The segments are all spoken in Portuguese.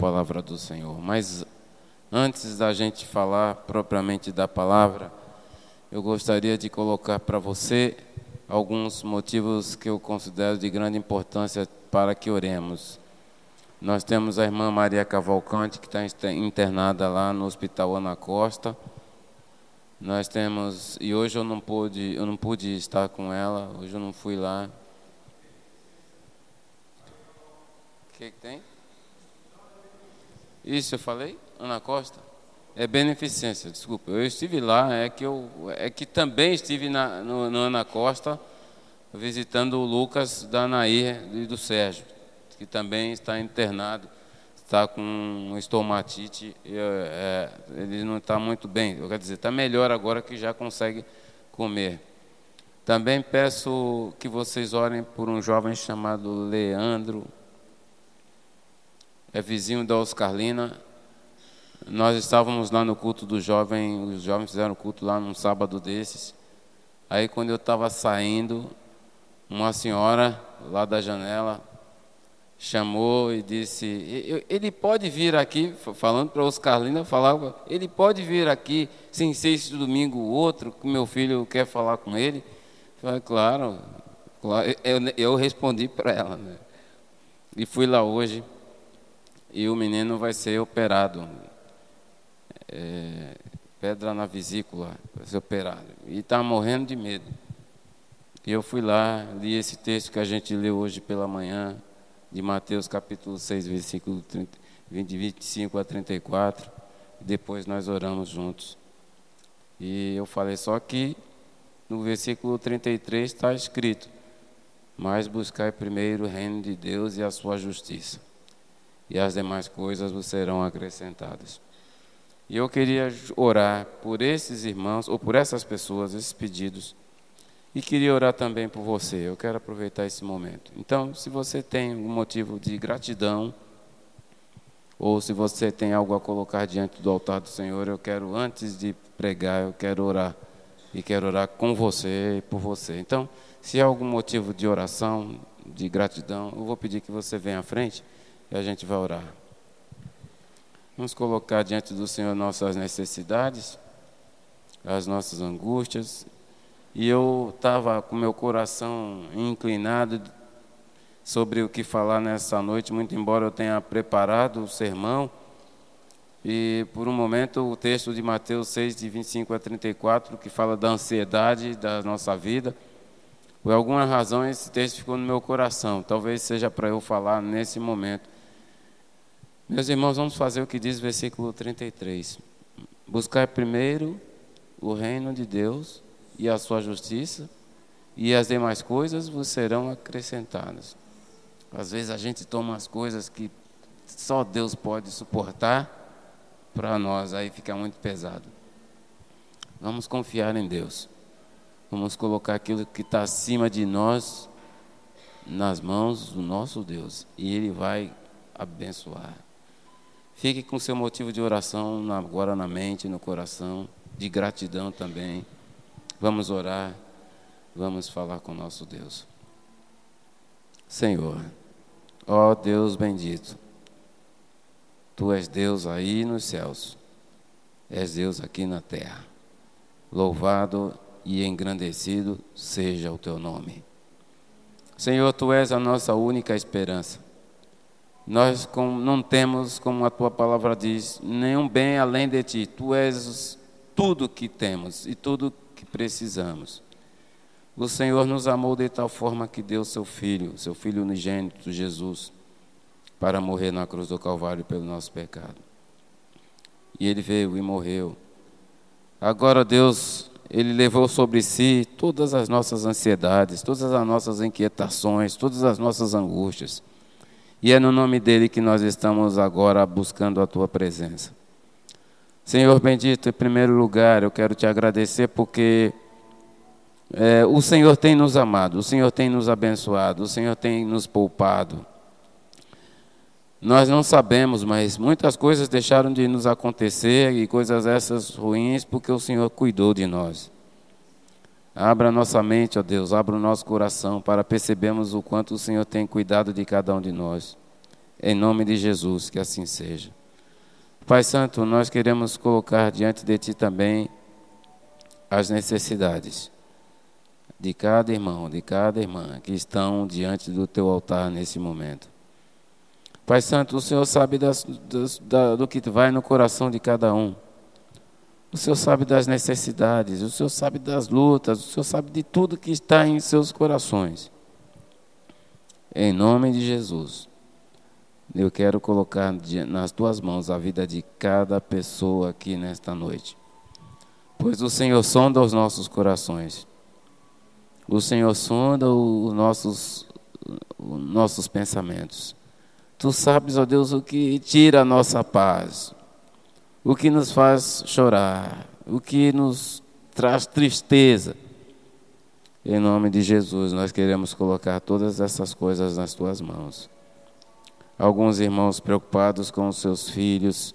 palavra do Senhor. Mas antes da gente falar propriamente da palavra, eu gostaria de colocar para você alguns motivos que eu considero de grande importância para que oremos. Nós temos a irmã Maria Cavalcante, que está internada lá no Hospital Ana Costa. Nós temos, e hoje eu não pude estar com ela, hoje eu não fui lá. O que tem? Isso eu falei? Ana Costa? É beneficência, desculpa. Eu estive lá, é que também estive no Ana Costa, visitando o Lucas, da Anair e do Sérgio, que também está internado, está com estomatite, ele não está muito bem, quer dizer, está melhor agora que já consegue comer. Também peço que vocês orem por um jovem chamado Leandro, é vizinho da Oscarlina. Nós estávamos lá no culto do jovem, os jovens fizeram culto lá num sábado desses. Aí quando eu estava saindo, uma senhora lá da janela chamou e disse, ele pode vir aqui, falando para Oscarlina, falava, ele pode vir aqui, sem ser esse domingo o outro, que meu filho quer falar com ele. Eu falei, claro. Eu respondi para ela, né? E fui lá hoje, e o menino vai ser operado. Pedra na vesícula, vai ser operado. E está morrendo de medo. E eu fui lá, li esse texto que a gente leu hoje pela manhã, de Mateus capítulo 6, versículo 25 a 34. E depois nós oramos juntos. E eu falei, só que no versículo 33 está escrito, mas buscai primeiro o reino de Deus e a sua justiça, e as demais coisas vos serão acrescentadas. E eu queria orar por esses irmãos, ou por essas pessoas, esses pedidos, e queria orar também por você. Eu quero aproveitar esse momento. Então, se você tem algum motivo de gratidão, ou se você tem algo a colocar diante do altar do Senhor, eu quero, antes de pregar, eu quero orar. E quero orar com você e por você. Então, se há algum motivo de oração, de gratidão, eu vou pedir que você venha à frente e a gente vai orar. Vamos colocar diante do Senhor nossas necessidades, as nossas angústias. E eu estava com meu coração inclinado sobre o que falar nessa noite, muito embora eu tenha preparado o sermão. E por um momento o texto de Mateus 6, de 25 a 34, que fala da ansiedade da nossa vida, por alguma razão esse texto ficou no meu coração. Talvez seja para eu falar nesse momento. Meus irmãos, vamos fazer o que diz o versículo 33. Buscar primeiro o reino de Deus e a sua justiça, e as demais coisas vos serão acrescentadas. Às vezes a gente toma as coisas que só Deus pode suportar, para nós aí fica muito pesado. Vamos confiar em Deus. Vamos colocar aquilo que está acima de nós nas mãos do nosso Deus, e Ele vai abençoar. Fique com seu motivo de oração agora na mente, no coração, de gratidão também. Vamos orar, vamos falar com o nosso Deus. Senhor, ó Deus bendito, Tu és Deus aí nos céus, és Deus aqui na terra. Louvado e engrandecido seja o Teu nome. Senhor, Tu és a nossa única esperança. Nós não temos, como a Tua palavra diz, nenhum bem além de Ti. Tu és tudo que temos e tudo que precisamos. O Senhor nos amou de tal forma que deu seu Filho unigênito, Jesus, para morrer na cruz do Calvário pelo nosso pecado. E Ele veio e morreu. Agora Deus, Ele levou sobre si todas as nossas ansiedades, todas as nossas inquietações, todas as nossas angústias. E é no nome dEle que nós estamos agora buscando a Tua presença. Senhor bendito, em primeiro lugar, eu quero Te agradecer porque o Senhor tem nos amado, o Senhor tem nos abençoado, o Senhor tem nos poupado. Nós não sabemos, mas muitas coisas deixaram de nos acontecer, e coisas essas ruins, porque o Senhor cuidou de nós. Abra a nossa mente, ó Deus, abra o nosso coração para percebermos o quanto o Senhor tem cuidado de cada um de nós. Em nome de Jesus, que assim seja. Pai Santo, nós queremos colocar diante de Ti também as necessidades de cada irmão, de cada irmã que estão diante do Teu altar nesse momento. Pai Santo, o Senhor sabe do que vai no coração de cada um. O Senhor sabe das necessidades, o Senhor sabe das lutas, o Senhor sabe de tudo que está em seus corações. Em nome de Jesus, eu quero colocar nas Tuas mãos a vida de cada pessoa aqui nesta noite. Pois o Senhor sonda os nossos corações. O Senhor sonda os nossos pensamentos. Tu sabes, ó Deus, o que tira a nossa paz, o que nos faz chorar, o que nos traz tristeza. Em nome de Jesus, nós queremos colocar todas essas coisas nas Tuas mãos. Alguns irmãos preocupados com os seus filhos,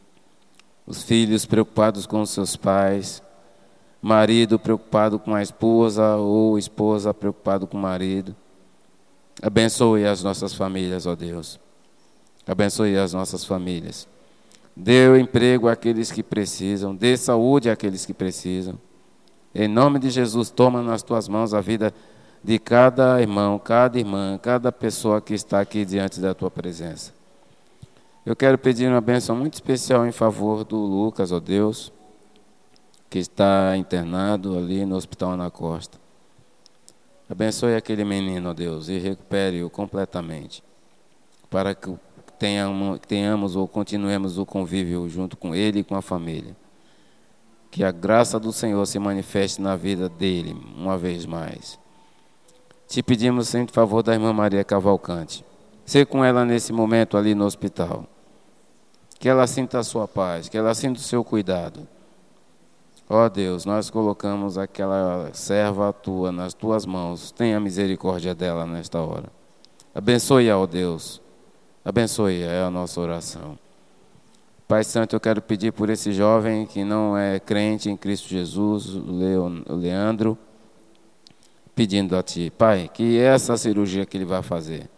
os filhos preocupados com os seus pais, marido preocupado com a esposa ou esposa preocupado com o marido. Abençoe as nossas famílias, ó Deus. Abençoe as nossas famílias. Dê emprego àqueles que precisam, dê saúde àqueles que precisam. Em nome de Jesus, toma nas Tuas mãos a vida de cada irmão, cada irmã, cada pessoa que está aqui diante da Tua presença. Eu quero pedir uma bênção muito especial em favor do Lucas, ó Deus, que está internado ali no Hospital Ana Costa. Abençoe aquele menino, ó Deus, e recupere-o completamente, para que tenhamos ou continuemos o convívio junto com ele e com a família. Que a graça do Senhor se manifeste na vida dele, uma vez mais. Te pedimos, em favor da irmã Maria Cavalcante. Ser com ela nesse momento ali no hospital. Que ela sinta a sua paz, que ela sinta o seu cuidado. Ó Deus, nós colocamos aquela serva tua nas Tuas mãos. Tenha misericórdia dela nesta hora. Abençoe-a, ó Deus. Abençoe-a, é a nossa oração. Pai Santo, eu quero pedir por esse jovem que não é crente em Cristo Jesus, o Leandro, pedindo a Ti, Pai, que essa cirurgia que ele vai fazer,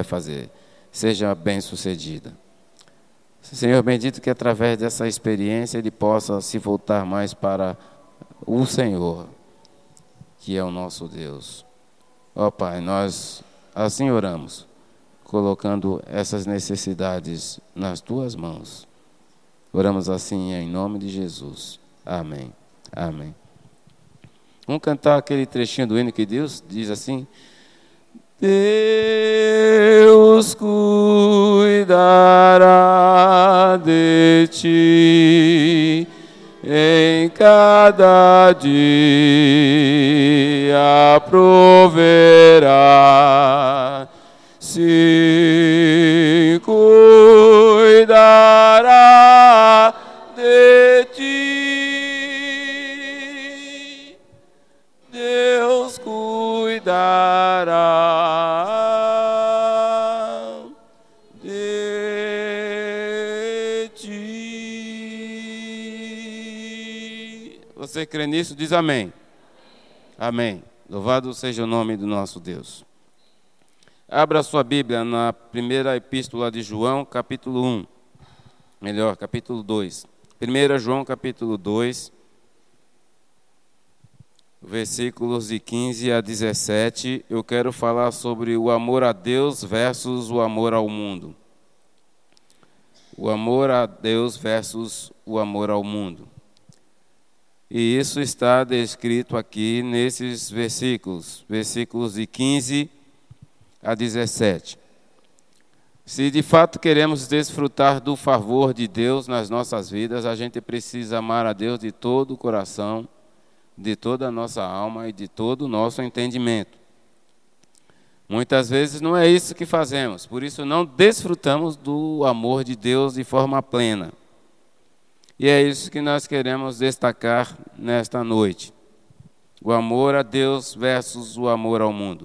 seja bem sucedida. Senhor bendito, que através dessa experiência ele possa se voltar mais para o Senhor, que é o nosso Deus. Ó Pai, nós assim oramos, colocando essas necessidades nas Tuas mãos. Oramos assim em nome de Jesus. Amém. Amém. Vamos cantar aquele trechinho do hino que Deus diz assim: Deus cuidará de ti em cada dia, proverá, sim, cuidará de ti. Deus cuidará de ti. Você crê nisso? Diz amém. Amém. Louvado seja o nome do nosso Deus. Abra sua Bíblia na primeira epístola de João, capítulo 1. Capítulo 2. 1 João, capítulo 2. Versículos de 15 a 17, eu quero falar sobre o amor a Deus versus o amor ao mundo. O amor a Deus versus o amor ao mundo. E isso está descrito aqui nesses versículos de 15 a 17. Se de fato queremos desfrutar do favor de Deus nas nossas vidas, a gente precisa amar a Deus de todo o coração, de toda a nossa alma e de todo o nosso entendimento. Muitas vezes não é isso que fazemos, por isso não desfrutamos do amor de Deus de forma plena. E é isso que nós queremos destacar nesta noite. O amor a Deus versus o amor ao mundo.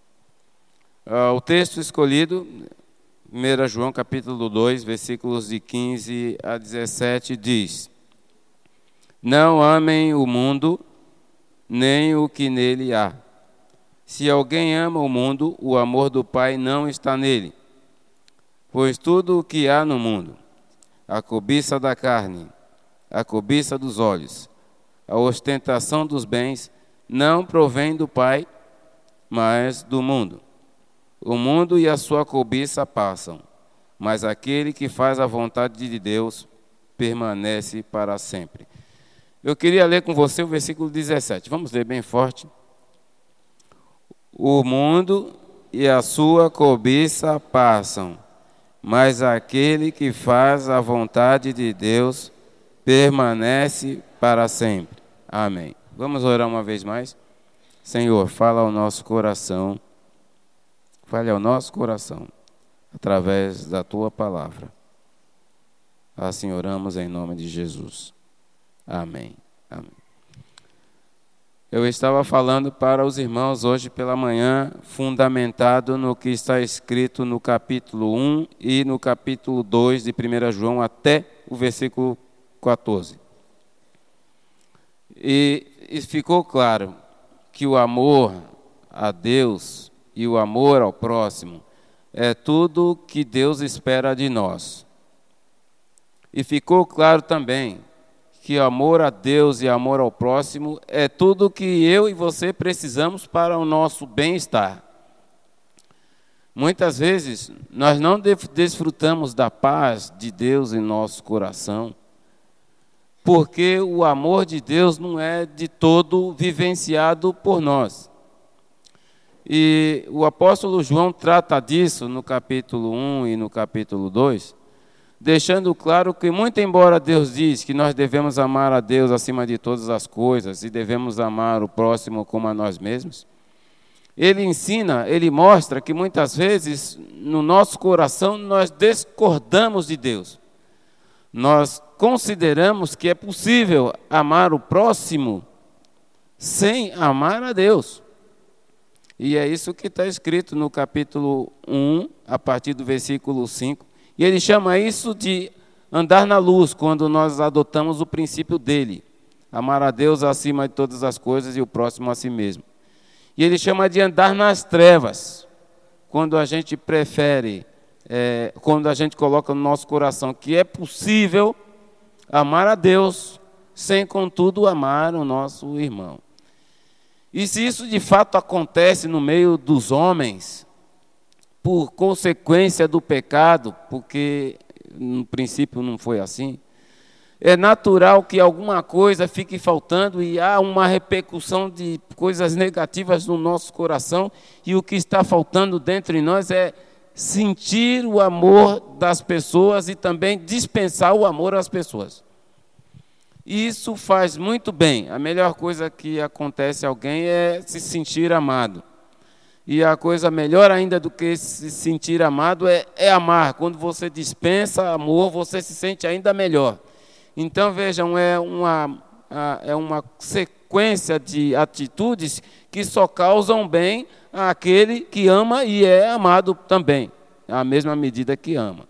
O texto escolhido, 1 João capítulo 2, versículos de 15 a 17, diz: Não amem o mundo, nem o que nele há. Se alguém ama o mundo, o amor do Pai não está nele. Pois tudo o que há no mundo, a cobiça da carne, a cobiça dos olhos, a ostentação dos bens, não provém do Pai, mas do mundo. O mundo e a sua cobiça passam, mas aquele que faz a vontade de Deus permanece para sempre. Eu queria ler com você o versículo 17. Vamos ler bem forte. O mundo e a sua cobiça passam, mas aquele que faz a vontade de Deus permanece para sempre. Amém. Vamos orar uma vez mais? Senhor, fala ao nosso coração. Fale ao nosso coração, através da Tua palavra. Assim oramos em nome de Jesus. Amém. Amém. Eu estava falando para os irmãos hoje pela manhã, fundamentado no que está escrito no capítulo 1 e no capítulo 2 de 1 João até o versículo 14. E ficou claro que o amor a Deus e o amor ao próximo é tudo que Deus espera de nós. E ficou claro também que amor a Deus e amor ao próximo é tudo que eu e você precisamos para o nosso bem-estar. Muitas vezes nós não desfrutamos da paz de Deus em nosso coração, porque o amor de Deus não é de todo vivenciado por nós. E o apóstolo João trata disso no capítulo 1 e no capítulo 2, deixando claro que, muito embora Deus diz que nós devemos amar a Deus acima de todas as coisas e devemos amar o próximo como a nós mesmos, ele ensina, ele mostra que muitas vezes no nosso coração nós discordamos de Deus. Nós consideramos que é possível amar o próximo sem amar a Deus. E é isso que está escrito no capítulo 1, a partir do versículo 5. E ele chama isso de andar na luz, quando nós adotamos o princípio dele. Amar a Deus acima de todas as coisas e o próximo a si mesmo. E ele chama de andar nas trevas, quando a gente prefere, quando a gente coloca no nosso coração que é possível amar a Deus, sem contudo amar o nosso irmão. E se isso de fato acontece no meio dos homens, por consequência do pecado, porque no princípio não foi assim, é natural que alguma coisa fique faltando e há uma repercussão de coisas negativas no nosso coração, e o que está faltando dentro de nós é sentir o amor das pessoas e também dispensar o amor às pessoas. Isso faz muito bem. A melhor coisa que acontece a alguém é se sentir amado. E a coisa melhor ainda do que se sentir amado é amar. Quando você dispensa amor, você se sente ainda melhor. Então, vejam, é uma sequência de atitudes que só causam bem àquele que ama e é amado também, à mesma medida que ama.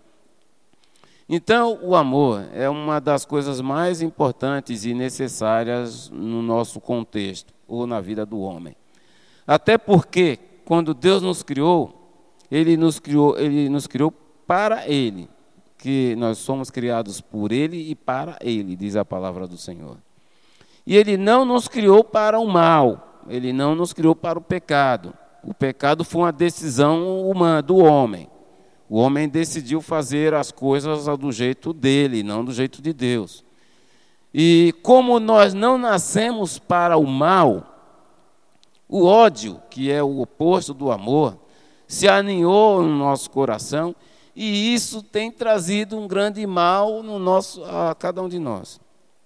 Então, o amor é uma das coisas mais importantes e necessárias no nosso contexto, ou na vida do homem. Até porque, quando Deus nos criou, Ele nos criou para Ele, que nós somos criados por Ele e para Ele, diz a palavra do Senhor. E Ele não nos criou para o mal, Ele não nos criou para o pecado. O pecado foi uma decisão humana, do homem. O homem decidiu fazer as coisas do jeito dele, não do jeito de Deus. E como nós não nascemos para o mal, o ódio, que é o oposto do amor, se aninhou no nosso coração, e isso tem trazido um grande mal a cada um de nós.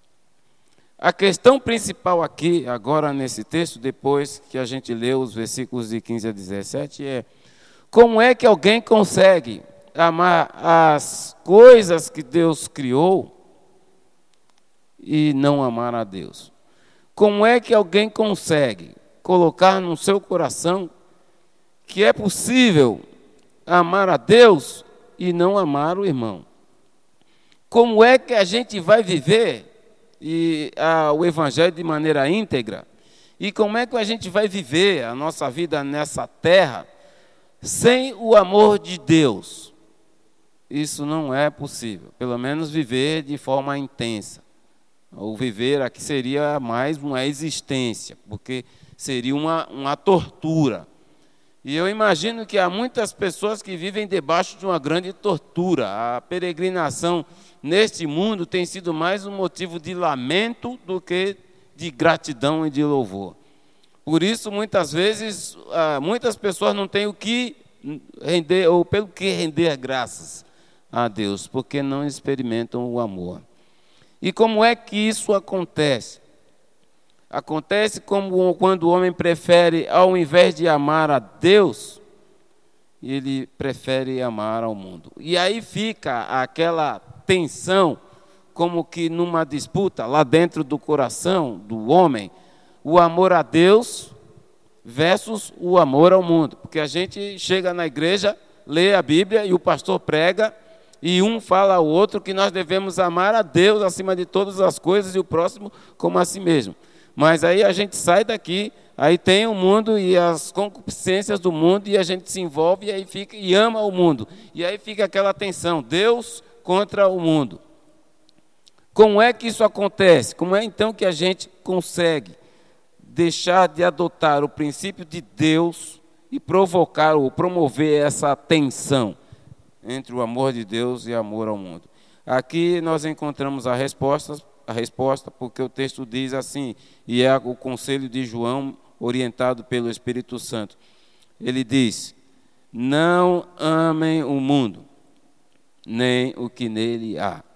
A questão principal aqui, agora nesse texto, depois que a gente leu os versículos de 15 a 17, é: como é que alguém consegue amar as coisas que Deus criou e não amar a Deus? Como é que alguém consegue colocar no seu coração que é possível amar a Deus e não amar o irmão? Como é que a gente vai viver o Evangelho de maneira íntegra? E como é que a gente vai viver a nossa vida nessa terra sem o amor de Deus? isso não é possível. Pelo menos viver de forma intensa. O viver aqui seria mais uma existência, porque seria uma tortura. E eu imagino que há muitas pessoas que vivem debaixo de uma grande tortura. A peregrinação neste mundo tem sido mais um motivo de lamento do que de gratidão e de louvor. Por isso, muitas vezes, muitas pessoas não têm o que render, ou pelo que render graças a Deus, porque não experimentam o amor. E como é que isso acontece? Acontece como quando o homem prefere, ao invés de amar a Deus, ele prefere amar ao mundo. E aí fica aquela tensão, como que numa disputa lá dentro do coração do homem, o amor a Deus versus o amor ao mundo. Porque a gente chega na igreja, lê a Bíblia e o pastor prega, e um fala ao outro que nós devemos amar a Deus acima de todas as coisas e o próximo como a si mesmo. Mas aí a gente sai daqui, aí tem o mundo e as concupiscências do mundo, e a gente se envolve e aí fica e ama o mundo. E aí fica aquela tensão, Deus contra o mundo. Como é que isso acontece? Como é então que a gente consegue deixar de adotar o princípio de Deus e provocar ou promover essa tensão entre o amor de Deus e amor ao mundo? Aqui nós encontramos a resposta, porque o texto diz assim, e é o conselho de João orientado pelo Espírito Santo. Ele diz: não amem o mundo, nem o que nele há.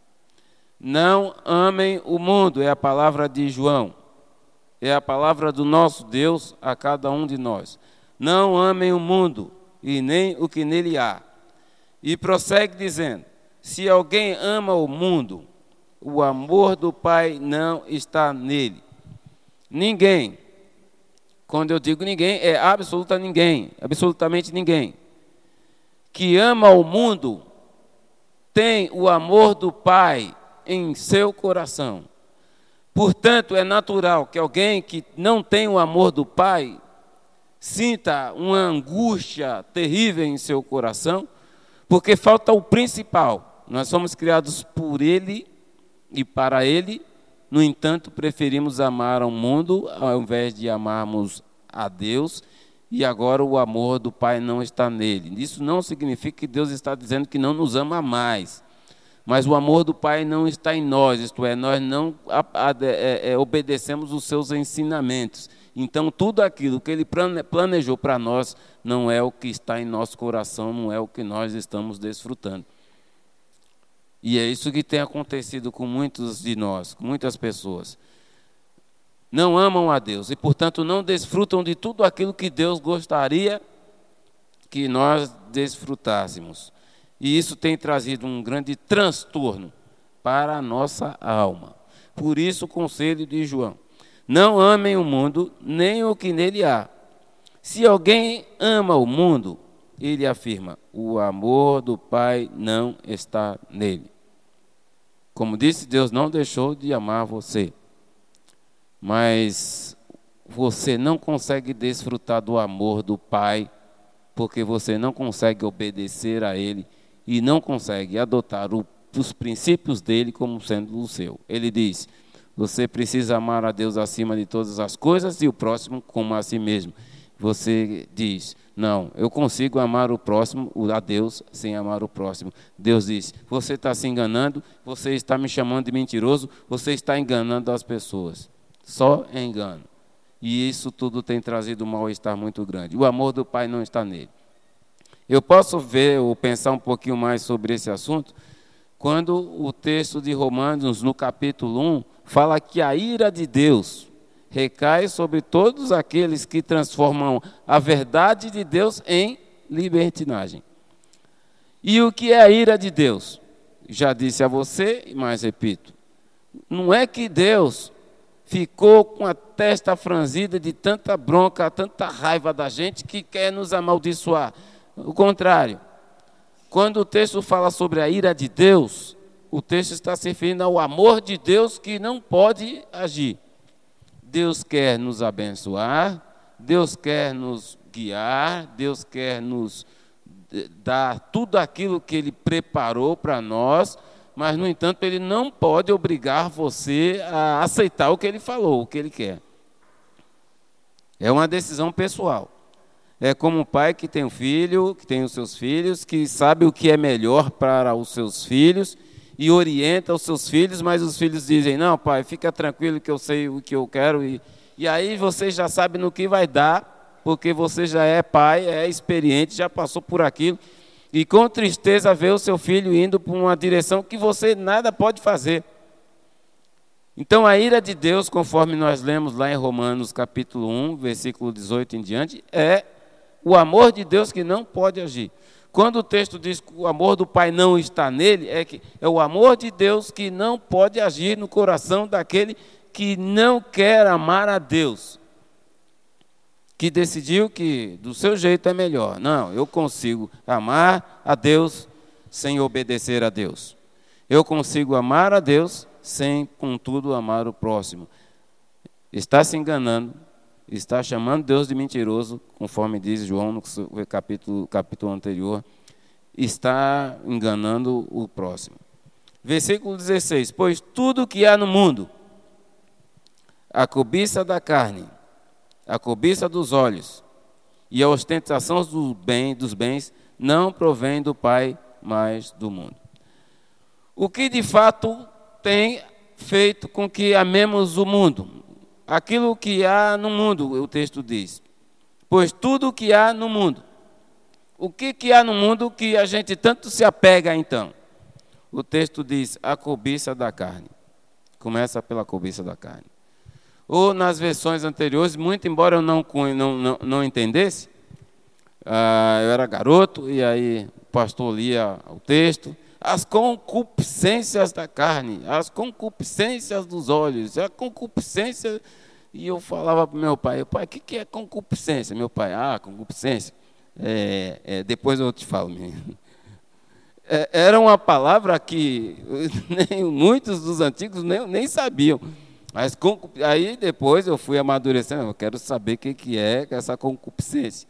Não amem o mundo, é a palavra de João, é a palavra do nosso Deus a cada um de nós. Não amem o mundo e nem o que nele há. E prossegue dizendo: se alguém ama o mundo, o amor do Pai não está nele. Ninguém, quando eu digo ninguém, é absolutamente ninguém, que ama o mundo, tem o amor do Pai em seu coração. Portanto, é natural que alguém que não tem o amor do Pai sinta uma angústia terrível em seu coração, porque falta o principal. Nós somos criados por Ele e para Ele, no entanto, preferimos amar ao mundo ao invés de amarmos a Deus, e agora o amor do Pai não está nele. Isso não significa que Deus está dizendo que não nos ama mais, mas o amor do Pai não está em nós, isto é, nós não obedecemos os seus ensinamentos. Então, tudo aquilo que Ele planejou para nós não é o que está em nosso coração, não é o que nós estamos desfrutando. E é isso que tem acontecido com muitos de nós, com muitas pessoas. Não amam a Deus e, portanto, não desfrutam de tudo aquilo que Deus gostaria que nós desfrutássemos. E isso tem trazido um grande transtorno para a nossa alma. Por isso, o conselho de João: não amem o mundo, nem o que nele há. Se alguém ama o mundo, ele afirma: o amor do Pai não está nele. Como disse, Deus não deixou de amar você, mas você não consegue desfrutar do amor do Pai, porque você não consegue obedecer a Ele e não consegue adotar os princípios dele como sendo o seu. Ele diz: você precisa amar a Deus acima de todas as coisas e o próximo como a si mesmo. Você diz: não, eu consigo amar o próximo, a Deus, sem amar o próximo. Deus diz: você está se enganando, você está me chamando de mentiroso, você está enganando as pessoas. Só engano. E isso tudo tem trazido um mal-estar muito grande. O amor do Pai não está nele. Eu posso ver ou pensar um pouquinho mais sobre esse assunto quando o texto de Romanos, no capítulo 1, fala que a ira de Deus recai sobre todos aqueles que transformam a verdade de Deus em libertinagem. E o que é a ira de Deus? Já disse a você, mas repito, não é que Deus ficou com a testa franzida de tanta bronca, tanta raiva da gente que quer nos amaldiçoar. O contrário, quando o texto fala sobre a ira de Deus, o texto está se referindo ao amor de Deus que não pode agir. Deus quer nos abençoar, Deus quer nos guiar, Deus quer nos dar tudo aquilo que Ele preparou para nós, mas, no entanto, Ele não pode obrigar você a aceitar o que Ele falou, o que Ele quer. É uma decisão pessoal. É como um pai que tem um filho, que tem os seus filhos, que sabe o que é melhor para os seus filhos e orienta os seus filhos, mas os filhos dizem, não, pai, fica tranquilo que eu sei o que eu quero. E aí você já sabe no que vai dar, porque você já é pai, é experiente, já passou por aquilo. E com tristeza vê o seu filho indo para uma direção que você nada pode fazer. Então a ira de Deus, conforme nós lemos lá em Romanos capítulo 1, versículo 18 em diante, é o amor de Deus que não pode agir. Quando o texto diz que o amor do Pai não está nele, é o amor de Deus que não pode agir no coração daquele que não quer amar a Deus, que decidiu que do seu jeito é melhor. Não, eu consigo amar a Deus sem obedecer a Deus. Eu consigo amar a Deus sem, contudo, amar o próximo. Está se enganando, está chamando Deus de mentiroso, conforme diz João no capítulo anterior, está enganando o próximo. Versículo 16, pois tudo que há no mundo, a cobiça da carne, a cobiça dos olhos e a ostentação dos bens não provém do Pai, mas do mundo. O que de fato tem feito com que amemos o mundo? Aquilo que há no mundo, o texto diz. Pois tudo que há no mundo. O que há no mundo que a gente tanto se apega então? O texto diz, a cobiça da carne. Começa pela cobiça da carne. Ou nas versões anteriores, muito embora eu não entendesse, eu era garoto e aí o pastor lia o texto, as concupiscências da carne, as concupiscências dos olhos, a concupiscência, e eu falava para o meu pai, o que é concupiscência? Meu pai, concupiscência, depois eu te falo, menino. Era uma palavra que muitos dos antigos nem sabiam. Mas aí depois eu fui amadurecendo, eu quero saber o que é essa concupiscência.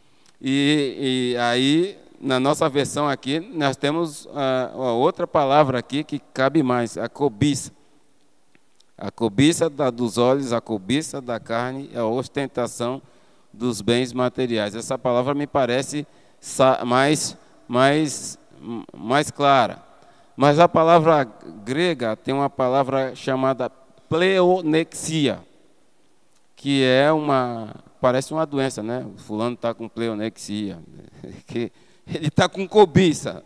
E aí, na nossa versão aqui, nós temos uma outra palavra aqui que cabe mais, a cobiça. A cobiça dos olhos, a cobiça da carne, a ostentação dos bens materiais. Essa palavra me parece mais clara. Mas a palavra grega tem uma palavra chamada pleonexia, que parece uma doença, né? O fulano está com pleonexia, que ele está com cobiça.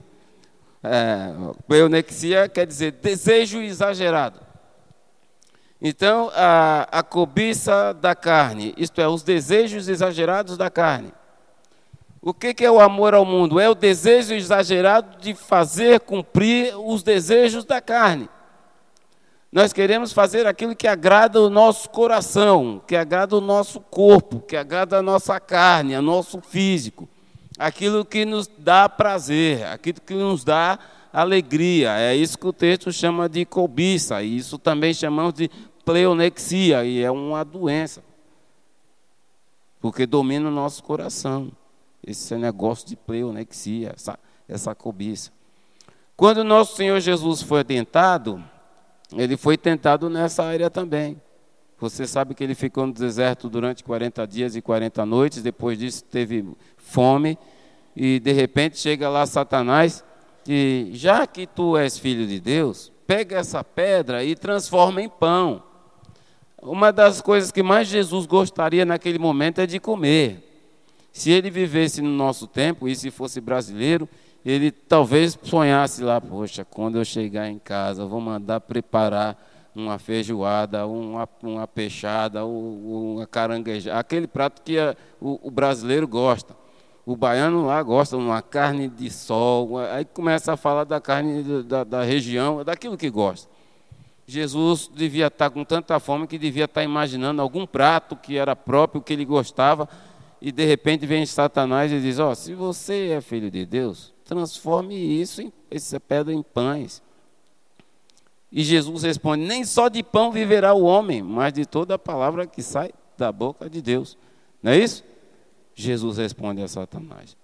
Pleonexia quer dizer desejo exagerado. Então, a cobiça da carne, isto é, os desejos exagerados da carne. O que é o amor ao mundo? É o desejo exagerado de fazer cumprir os desejos da carne. Nós queremos fazer aquilo que agrada o nosso coração, que agrada o nosso corpo, que agrada a nossa carne, o nosso físico. Aquilo que nos dá prazer, aquilo que nos dá alegria. É isso que o texto chama de cobiça, e isso também chamamos de pleonexia, e é uma doença, porque domina o nosso coração. Esse negócio de pleonexia, essa cobiça. Quando o nosso Senhor Jesus foi tentado, ele foi tentado nessa área também. Você sabe que ele ficou no deserto durante 40 dias e 40 noites, depois disso teve fome, e de repente chega lá Satanás, e já que tu és filho de Deus, pega essa pedra e transforma em pão. Uma das coisas que mais Jesus gostaria naquele momento é de comer. Se ele vivesse no nosso tempo, e se fosse brasileiro, ele talvez sonhasse lá, poxa, quando eu chegar em casa, eu vou mandar preparar uma feijoada, uma peixada, uma caranguejada, aquele prato que o brasileiro gosta. O baiano lá gosta de uma carne de sol, aí começa a falar da carne da região, daquilo que gosta. Jesus devia estar com tanta fome que devia estar imaginando algum prato que era próprio, que ele gostava, e de repente vem Satanás e diz, se você é filho de Deus, transforme essa pedra em pães. E Jesus responde, nem só de pão viverá o homem, mas de toda a palavra que sai da boca de Deus. Não é isso? Jesus responde a Satanás.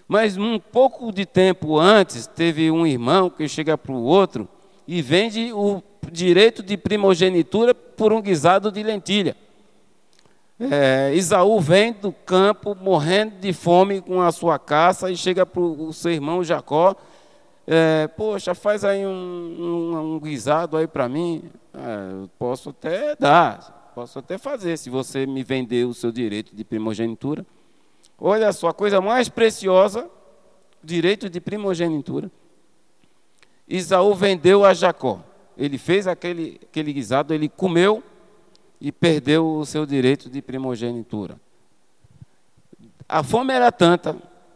Mas um pouco de tempo antes, teve um irmão que chega para o outro e vende o direito de primogenitura por um guisado de lentilha. Esaú vem do campo morrendo de fome com a sua caça e chega para o seu irmão Jacó. Poxa, faz aí um guisado aí para mim. Eu posso até dar, posso até fazer, se você me vender o seu direito de primogenitura. Olha só, a coisa mais preciosa, direito de primogenitura. Esaú vendeu a Jacó. Ele fez aquele guisado, ele comeu e perdeu o seu direito de primogenitura. A fome era tanta,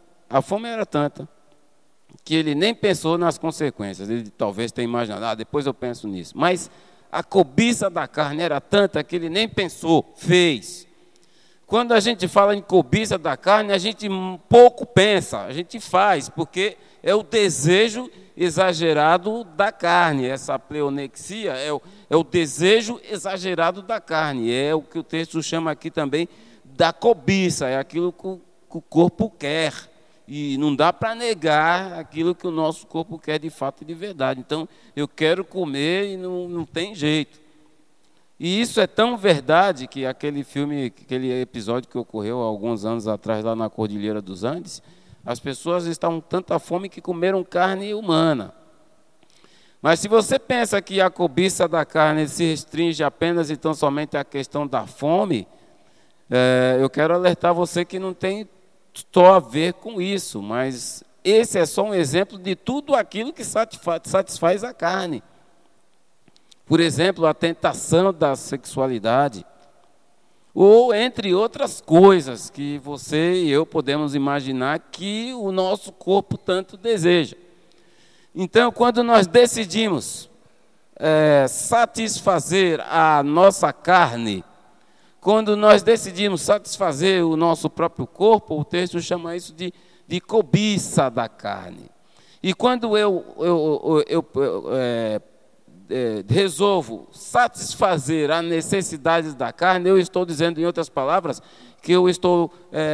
que ele nem pensou nas consequências. Ele talvez tenha imaginado, depois eu penso nisso. Mas a cobiça da carne era tanta que ele nem pensou, fez. Quando a gente fala em cobiça da carne, a gente pouco pensa, a gente faz, porque é o desejo exagerado da carne. Essa pleonexia é o desejo exagerado da carne. É o que o texto chama aqui também da cobiça, é aquilo que o corpo quer. E não dá para negar aquilo que o nosso corpo quer de fato e de verdade. Então, eu quero comer e não tem jeito. E isso é tão verdade que aquele episódio que ocorreu há alguns anos atrás lá na Cordilheira dos Andes, as pessoas estavam com tanta fome que comeram carne humana. Mas se você pensa que a cobiça da carne se restringe apenas e tão somente à questão da fome, eu quero alertar você que não tem só a ver com isso, mas esse é só um exemplo de tudo aquilo que satisfaz a carne. Por exemplo, a tentação da sexualidade, ou entre outras coisas que você e eu podemos imaginar que o nosso corpo tanto deseja. Então, quando nós decidimos satisfazer a nossa carne, quando nós decidimos satisfazer o nosso próprio corpo, o texto chama isso de cobiça da carne. E quando eu resolvo satisfazer as necessidades da carne, eu estou dizendo, em outras palavras, que eu estou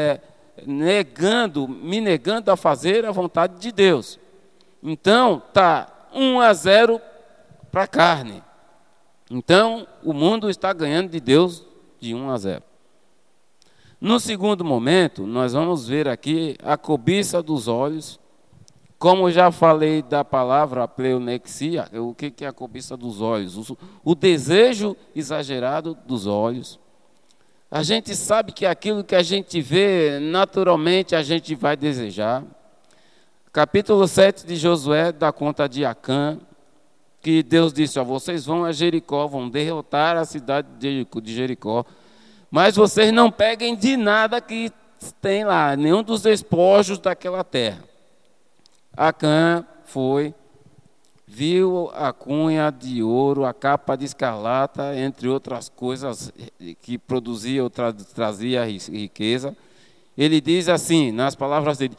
me negando a fazer a vontade de Deus. Então, está 1-0 para a carne. Então, o mundo está ganhando de Deus de 1-0. No segundo momento, nós vamos ver aqui a cobiça dos olhos. Como já falei da palavra pleonexia, o que é a cobiça dos olhos? O desejo exagerado dos olhos. A gente sabe que aquilo que a gente vê, naturalmente a gente vai desejar. Capítulo 7 de Josué dá conta de Acã, que Deus disse, vocês vão a Jericó, vão derrotar a cidade de Jericó, mas vocês não peguem de nada que tem lá, nenhum dos despojos daquela terra. Acã foi, viu a cunha de ouro, a capa de escarlata, entre outras coisas que produzia ou trazia riqueza. Ele diz assim, nas palavras dele,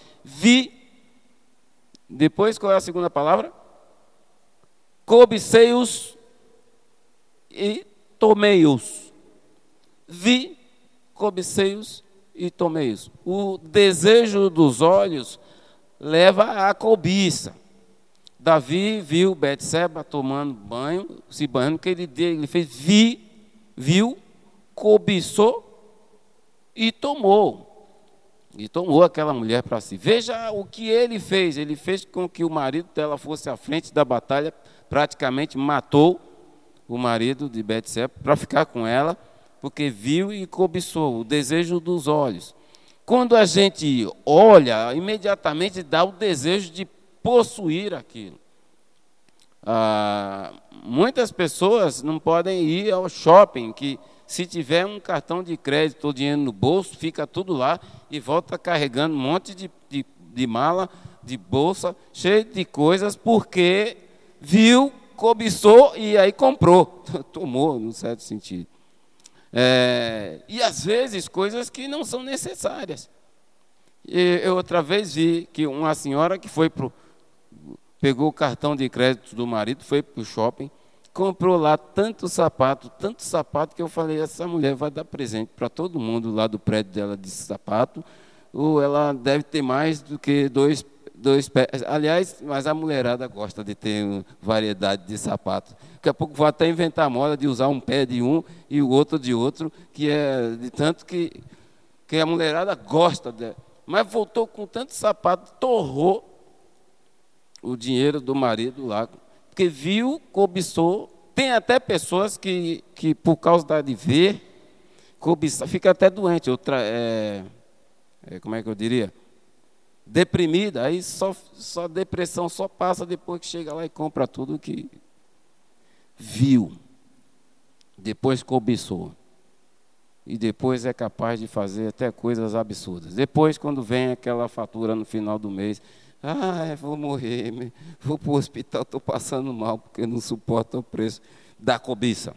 depois qual é a segunda palavra? Cobicei-os e tomei-os. Cobicei-os e tomei-os. O desejo dos olhos leva à cobiça. Davi viu Betseba tomando banho, se banhando, que ele fez, viu, cobiçou e tomou. E tomou aquela mulher para si. Veja o que ele fez. Ele fez com que o marido dela fosse à frente da batalha, praticamente matou o marido de Betseba para ficar com ela, porque viu e cobiçou, o desejo dos olhos. Quando a gente olha, imediatamente dá o desejo de possuir aquilo. Muitas pessoas não podem ir ao shopping, que se tiver um cartão de crédito ou dinheiro no bolso, fica tudo lá e volta carregando um monte de mala, de bolsa, cheio de coisas, porque viu, cobiçou e aí comprou, tomou, num certo sentido. E às vezes coisas que não são necessárias. Eu outra vez vi que uma senhora que pegou o cartão de crédito do marido, foi para o shopping, comprou lá tanto sapato, que eu falei, essa mulher vai dar presente para todo mundo lá do prédio dela de sapato, ou ela deve ter mais do que dois pés. Aliás, mas a mulherada gosta de ter variedade de sapatos. Daqui a pouco vai até inventar a moda de usar um pé de um e o outro de outro, que é de tanto que a mulherada gosta. Mas voltou com tanto sapato, torrou o dinheiro do marido lá, porque viu, cobiçou. Tem até pessoas que por causa de ver, cobiça, fica até doente. Como é que eu diria? Deprimida, aí só depressão só passa depois que chega lá e compra tudo que viu, depois cobiçou. E depois é capaz de fazer até coisas absurdas. Depois, quando vem aquela fatura no final do mês, vou morrer, vou para o hospital, estou passando mal, porque não suporto o preço da cobiça.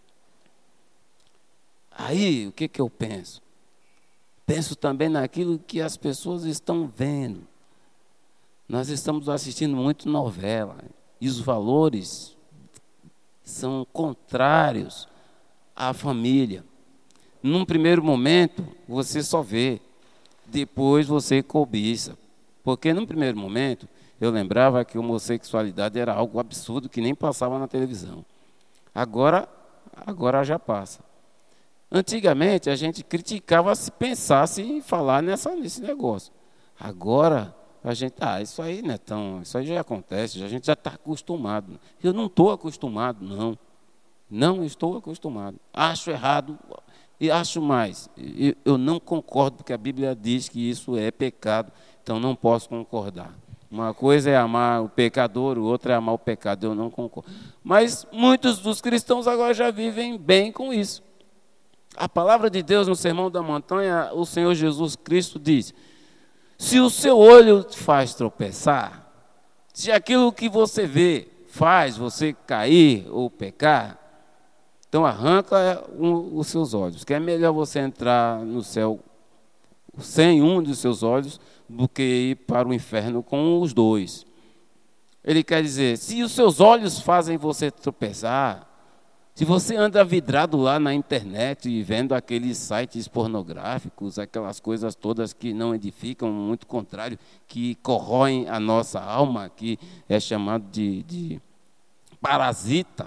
Aí, o que eu penso? Penso também naquilo que as pessoas estão vendo. Nós estamos assistindo muito novela, e os valores são contrários à família. Num primeiro momento, você só vê, depois você cobiça. Porque num primeiro momento, eu lembrava que a homossexualidade era algo absurdo que nem passava na televisão. Agora já passa. Antigamente, a gente criticava se pensasse em falar nesse negócio. Agora, a gente, isso aí não é tão, isso aí já acontece, a gente já está acostumado. Eu não estou acostumado, não. Não estou acostumado. Acho errado e acho mais. Eu não concordo, porque a Bíblia diz que isso é pecado, então não posso concordar. Uma coisa é amar o pecador, o outro é amar o pecado, eu não concordo. Mas muitos dos cristãos agora já vivem bem com isso. A palavra de Deus no Sermão da Montanha, o Senhor Jesus Cristo diz: se o seu olho te faz tropeçar, se aquilo que você vê faz você cair ou pecar, então arranca os seus olhos, que é melhor você entrar no céu sem um dos seus olhos do que ir para o inferno com os dois. Ele quer dizer, se os seus olhos fazem você tropeçar, se você anda vidrado lá na internet e vendo aqueles sites pornográficos, aquelas coisas todas que não edificam, muito contrário, que corroem a nossa alma, que é chamado de parasita,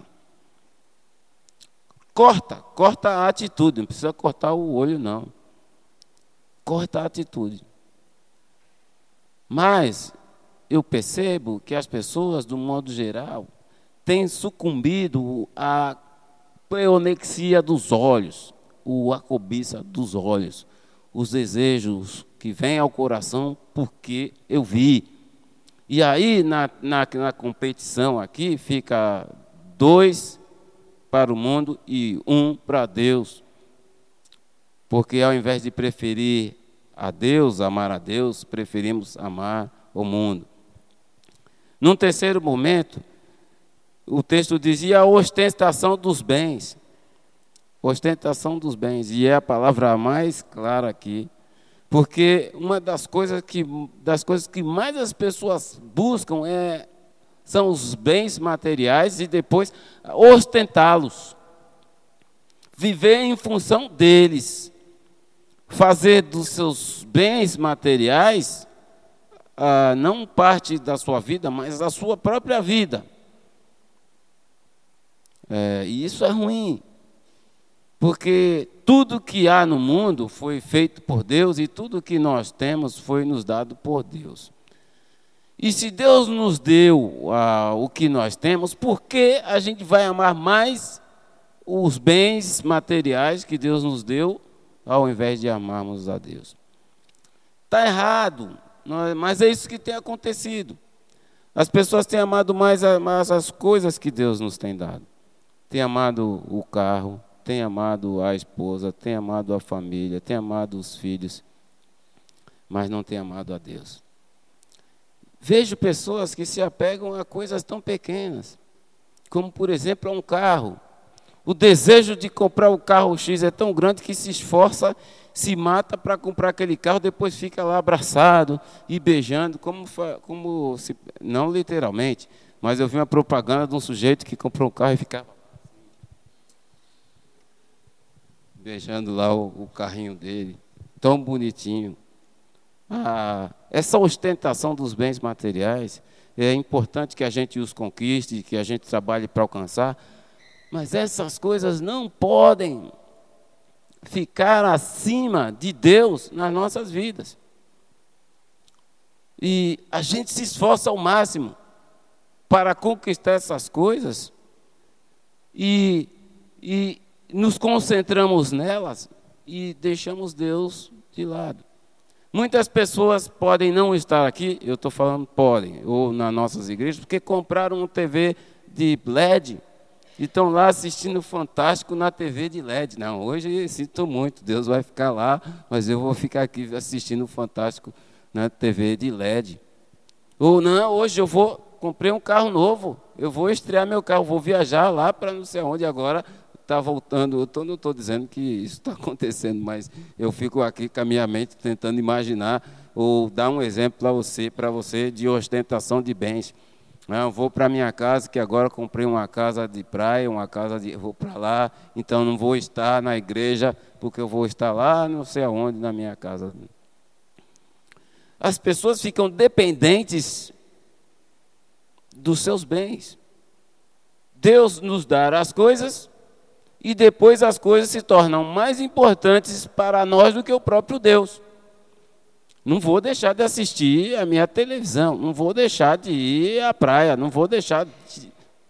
corta a atitude, não precisa cortar o olho, não. Corta a atitude. Mas eu percebo que as pessoas, do modo geral, têm sucumbido à pleonexia dos olhos, a cobiça dos olhos, os desejos que vêm ao coração porque eu vi. E aí, na competição aqui, fica 2 para o mundo e 1 para Deus. Porque ao invés de preferir a Deus, amar a Deus, preferimos amar o mundo. Num terceiro momento, o texto dizia a ostentação dos bens. Ostentação dos bens. E é a palavra mais clara aqui. Porque uma das coisas que mais as pessoas buscam são os bens materiais e depois ostentá-los. Viver em função deles. Fazer dos seus bens materiais não parte da sua vida, mas da sua própria vida. E isso é ruim. Porque tudo que há no mundo foi feito por Deus e tudo que nós temos foi nos dado por Deus. E se Deus nos deu o que nós temos, por que a gente vai amar mais os bens materiais que Deus nos deu ao invés de amarmos a Deus? Está errado, mas é isso que tem acontecido. As pessoas têm amado mais as coisas que Deus nos tem dado. Tem amado o carro, tem amado a esposa, tem amado a família, tem amado os filhos, mas não tem amado a Deus. Vejo pessoas que se apegam a coisas tão pequenas, como, por exemplo, a um carro. O desejo de comprar o carro X é tão grande que se esforça, se mata para comprar aquele carro, depois fica lá abraçado e beijando, como se, não literalmente, mas eu vi uma propaganda de um sujeito que comprou um carro e ficava beijando lá o carrinho dele, tão bonitinho. essa ostentação dos bens materiais, é importante que a gente os conquiste, que a gente trabalhe para alcançar, mas essas coisas não podem ficar acima de Deus nas nossas vidas. E a gente se esforça ao máximo para conquistar essas coisas e nos concentramos nelas e deixamos Deus de lado. Muitas pessoas podem não estar aqui, eu estou falando podem, ou nas nossas igrejas, porque compraram um TV de LED e estão lá assistindo Fantástico na TV de LED. Não, hoje sinto muito, Deus vai ficar lá, mas eu vou ficar aqui assistindo Fantástico na TV de LED. Ou não, hoje comprei um carro novo, eu vou estrear meu carro, vou viajar lá para não sei onde agora. Está voltando, não estou dizendo que isso está acontecendo, mas eu fico aqui com a minha mente tentando imaginar ou dar um exemplo para você de ostentação de bens. Eu vou para a minha casa, que agora comprei uma casa de praia, vou para lá, então não vou estar na igreja, porque eu vou estar lá não sei aonde na minha casa. As pessoas ficam dependentes dos seus bens. Deus nos dá as coisas, e depois as coisas se tornam mais importantes para nós do que o próprio Deus. Não vou deixar de assistir a minha televisão, não vou deixar de ir à praia, não vou deixar de...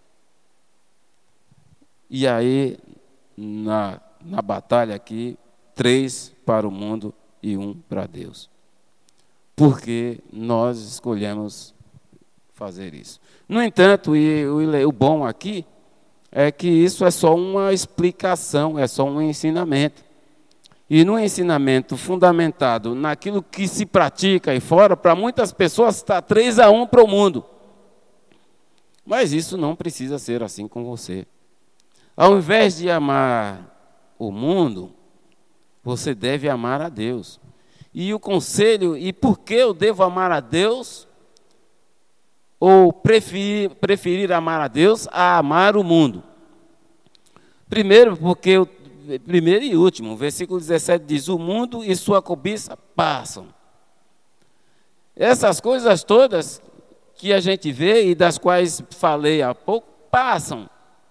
E aí, na batalha aqui, 3 para o mundo e 1 para Deus. Porque nós escolhemos fazer isso. No entanto, o bom aqui é que isso é só uma explicação, é só um ensinamento. E no ensinamento fundamentado naquilo que se pratica aí fora, para muitas pessoas está 3-1 para o mundo. Mas isso não precisa ser assim com você. Ao invés de amar o mundo, você deve amar a Deus. E o conselho, e por que eu devo amar a Deus? Ou preferir amar a Deus a amar o mundo? Primeiro e último, o versículo 17 diz, o mundo e sua cobiça passam. Essas coisas todas que a gente vê e das quais falei há pouco, passam.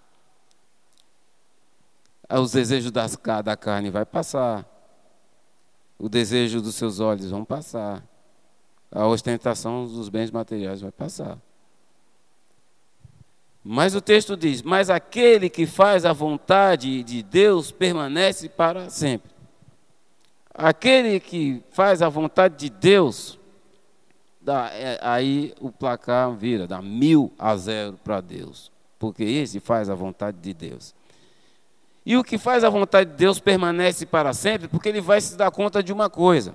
Os desejos da carne vai passar. O desejo dos seus olhos vão passar. A ostentação dos bens materiais vai passar. Mas o texto diz, mas aquele que faz a vontade de Deus permanece para sempre. Aquele que faz a vontade de Deus, aí o placar vira, dá 1000-0 para Deus. Porque esse faz a vontade de Deus. E o que faz a vontade de Deus permanece para sempre, porque ele vai se dar conta de uma coisa.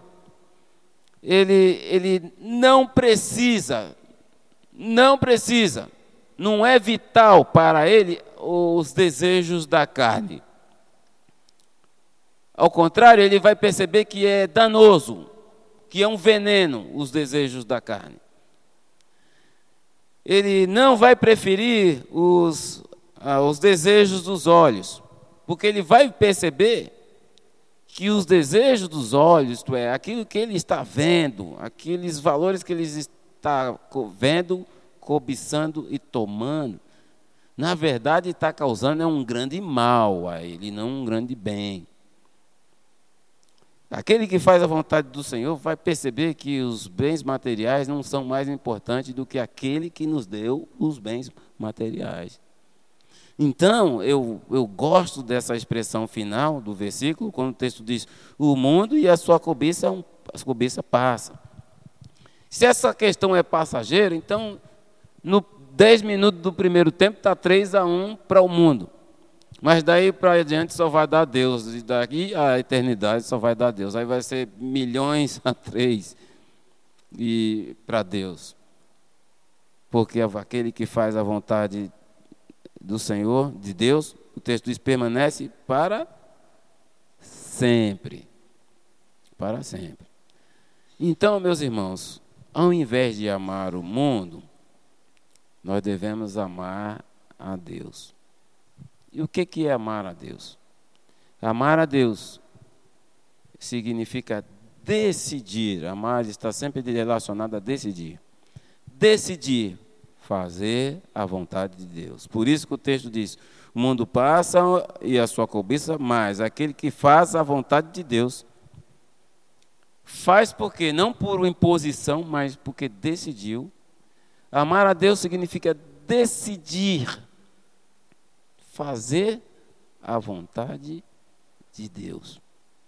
Ele não precisa, não é vital para ele os desejos da carne. Ao contrário, ele vai perceber que é danoso, que é um veneno os desejos da carne. Ele não vai preferir os desejos dos olhos, porque ele vai perceber que os desejos dos olhos, isto é, aquilo que ele está vendo, aqueles valores que ele está vendo, cobiçando e tomando, na verdade está causando um grande mal a ele, não um grande bem. Aquele que faz a vontade do Senhor vai perceber que os bens materiais não são mais importantes do que aquele que nos deu os bens materiais. Então, eu gosto dessa expressão final do versículo, quando o texto diz, o mundo e a sua cobiça passa. Se essa questão é passageira, então, no 10 minutos do primeiro tempo, está 3-1 para o mundo. Mas daí para adiante só vai dar Deus, e daqui à eternidade só vai dar Deus. Aí vai ser 1.000.000-3 para Deus. Porque aquele que faz a vontade do Senhor, de Deus, o texto diz, permanece para sempre. Para sempre. Então, meus irmãos, ao invés de amar o mundo, nós devemos amar a Deus. E o que é amar a Deus? Amar a Deus significa decidir. Amar está sempre relacionado a decidir. Decidir fazer a vontade de Deus. Por isso que o texto diz: o mundo passa e a sua cobiça, mas aquele que faz a vontade de Deus, faz porque não por imposição, mas porque decidiu. Amar a Deus significa decidir fazer a vontade de Deus.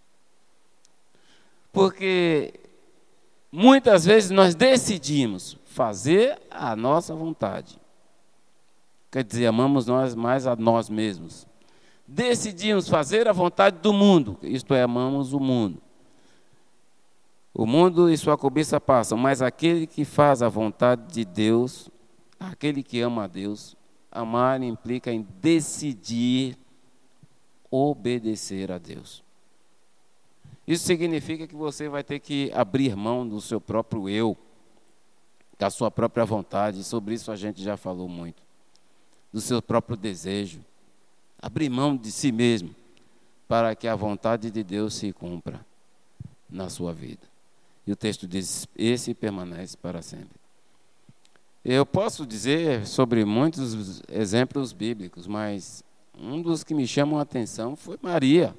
Porque muitas vezes nós decidimos fazer a nossa vontade. Quer dizer, amamos nós mais a nós mesmos. Decidimos fazer a vontade do mundo, isto é, amamos o mundo. O mundo e sua cobiça passam, mas aquele que faz a vontade de Deus, aquele que ama a Deus, amar implica em decidir obedecer a Deus. Isso significa que você vai ter que abrir mão do seu próprio eu, da sua própria vontade, e sobre isso a gente já falou muito, do seu próprio desejo, abrir mão de si mesmo, para que a vontade de Deus se cumpra na sua vida. E o texto diz: esse permanece para sempre. Eu posso dizer sobre muitos exemplos bíblicos, mas um dos que me chamam a atenção foi Maria.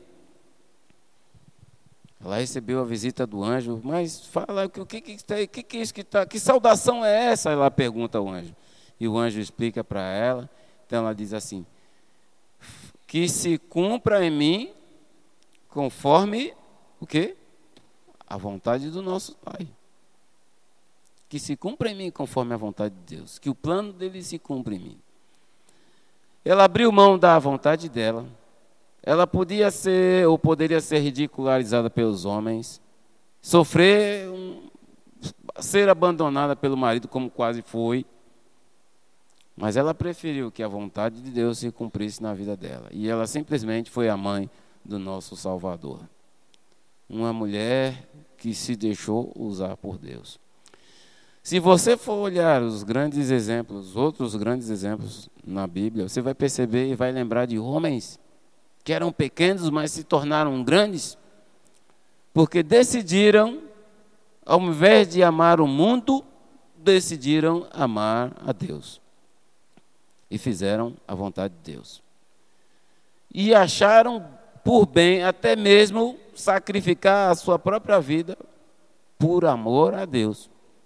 Ela recebeu a visita do anjo, mas fala, que saudação é essa? Ela pergunta ao anjo. E o anjo explica para ela. Então ela diz assim: que se cumpra em mim conforme o quê? A vontade do nosso Pai. Que se cumpra em mim conforme a vontade de Deus. Que o plano dele se cumpra em mim. Ela abriu mão da vontade dela. Ela podia ser ou poderia ser ridicularizada pelos homens, sofrer, ser abandonada pelo marido, como quase foi. Mas ela preferiu que a vontade de Deus se cumprisse na vida dela. E ela simplesmente foi a mãe do nosso Salvador. Uma mulher que se deixou usar por Deus. Se você for olhar os grandes exemplos, outros grandes exemplos na Bíblia, você vai perceber e vai lembrar de homens que eram pequenos, mas se tornaram grandes, porque decidiram, ao invés de amar o mundo, decidiram amar a Deus. E fizeram a vontade de Deus. E acharam por bem, até mesmo, sacrificar a sua própria vida por amor a Deus.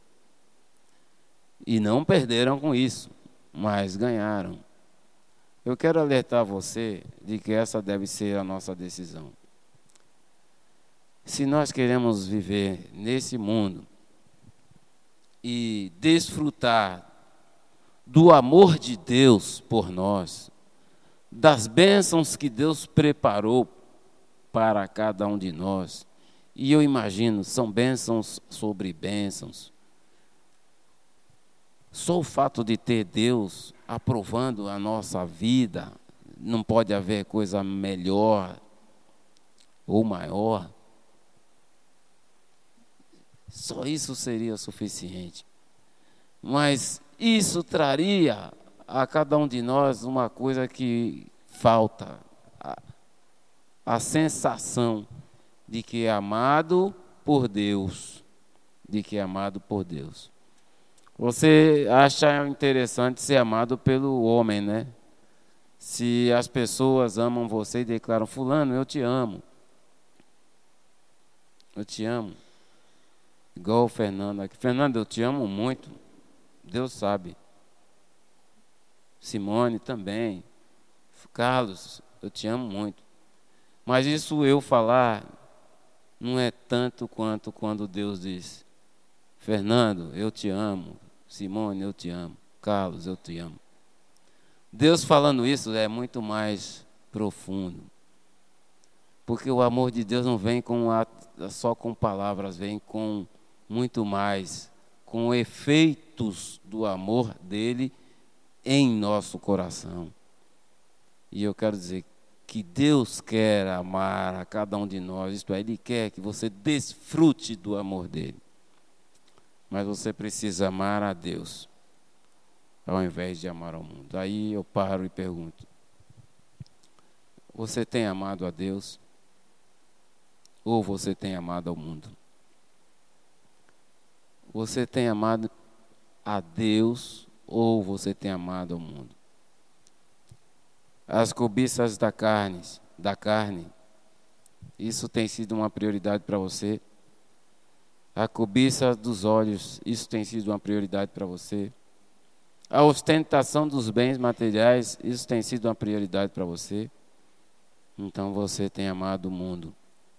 E não perderam com isso, mas ganharam. Eu quero alertar você de que essa deve ser a nossa decisão. Se nós queremos viver nesse mundo e desfrutar do amor de Deus por nós, das bênçãos que Deus preparou para cada um de nós, e eu imagino, são bênçãos sobre bênçãos. Só o fato de ter Deus aprovando a nossa vida, não pode haver coisa melhor ou maior. Só isso seria suficiente. Mas isso traria a cada um de nós uma coisa que falta. A sensação de que é amado por Deus. De que é amado por Deus. Você acha interessante ser amado pelo homem, né? Se as pessoas amam você e declaram: fulano, eu te amo. Eu te amo. Igual o Fernando aqui. Fernando, eu te amo muito. Deus sabe. Simone também. Carlos, eu te amo muito. Mas isso eu falar não é tanto quanto quando Deus diz: Fernando, eu te amo. Simone, eu te amo. Carlos, eu te amo. Deus falando isso é muito mais profundo. Porque o amor de Deus não vem só com palavras, vem com muito mais, com efeitos do amor dele em nosso coração. E eu quero dizer que Deus quer amar a cada um de nós, isto é, Ele quer que você desfrute do amor dele. Mas você precisa amar a Deus, ao invés de amar ao mundo. Aí eu paro e pergunto: você tem amado a Deus? Ou você tem amado ao mundo? Você tem amado a Deus ou você tem amado o mundo? As cobiças da carne, isso tem sido uma prioridade para você? A cobiça dos olhos, isso tem sido uma prioridade para você? A ostentação dos bens materiais, isso tem sido uma prioridade para você? Então você tem amado o mundo.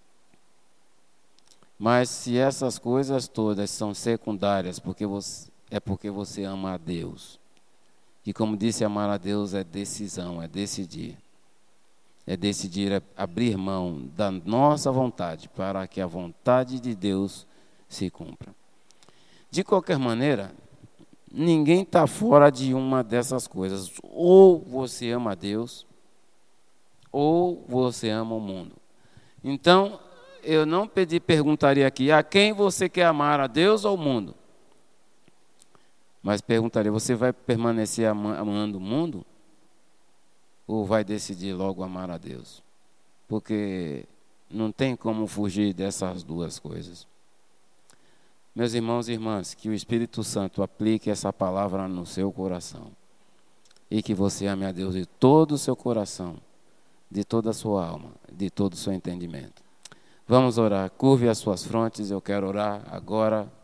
Mas se essas coisas todas são secundárias, porque você ama a Deus. E como disse, amar a Deus é decisão, é decidir. É decidir abrir mão da nossa vontade para que a vontade de Deus se cumpra. De qualquer maneira, ninguém está fora de uma dessas coisas. Ou você ama a Deus, ou você ama o mundo. Então, eu não perguntaria aqui, a quem você quer amar, a Deus ou o mundo? Mas perguntaria, você vai permanecer amando o mundo? Ou vai decidir logo amar a Deus? Porque não tem como fugir dessas duas coisas. Meus irmãos e irmãs, que o Espírito Santo aplique essa palavra no seu coração. E que você ame a Deus de todo o seu coração, de toda a sua alma, de todo o seu entendimento. Vamos orar. Curve as suas frontes, eu quero orar agora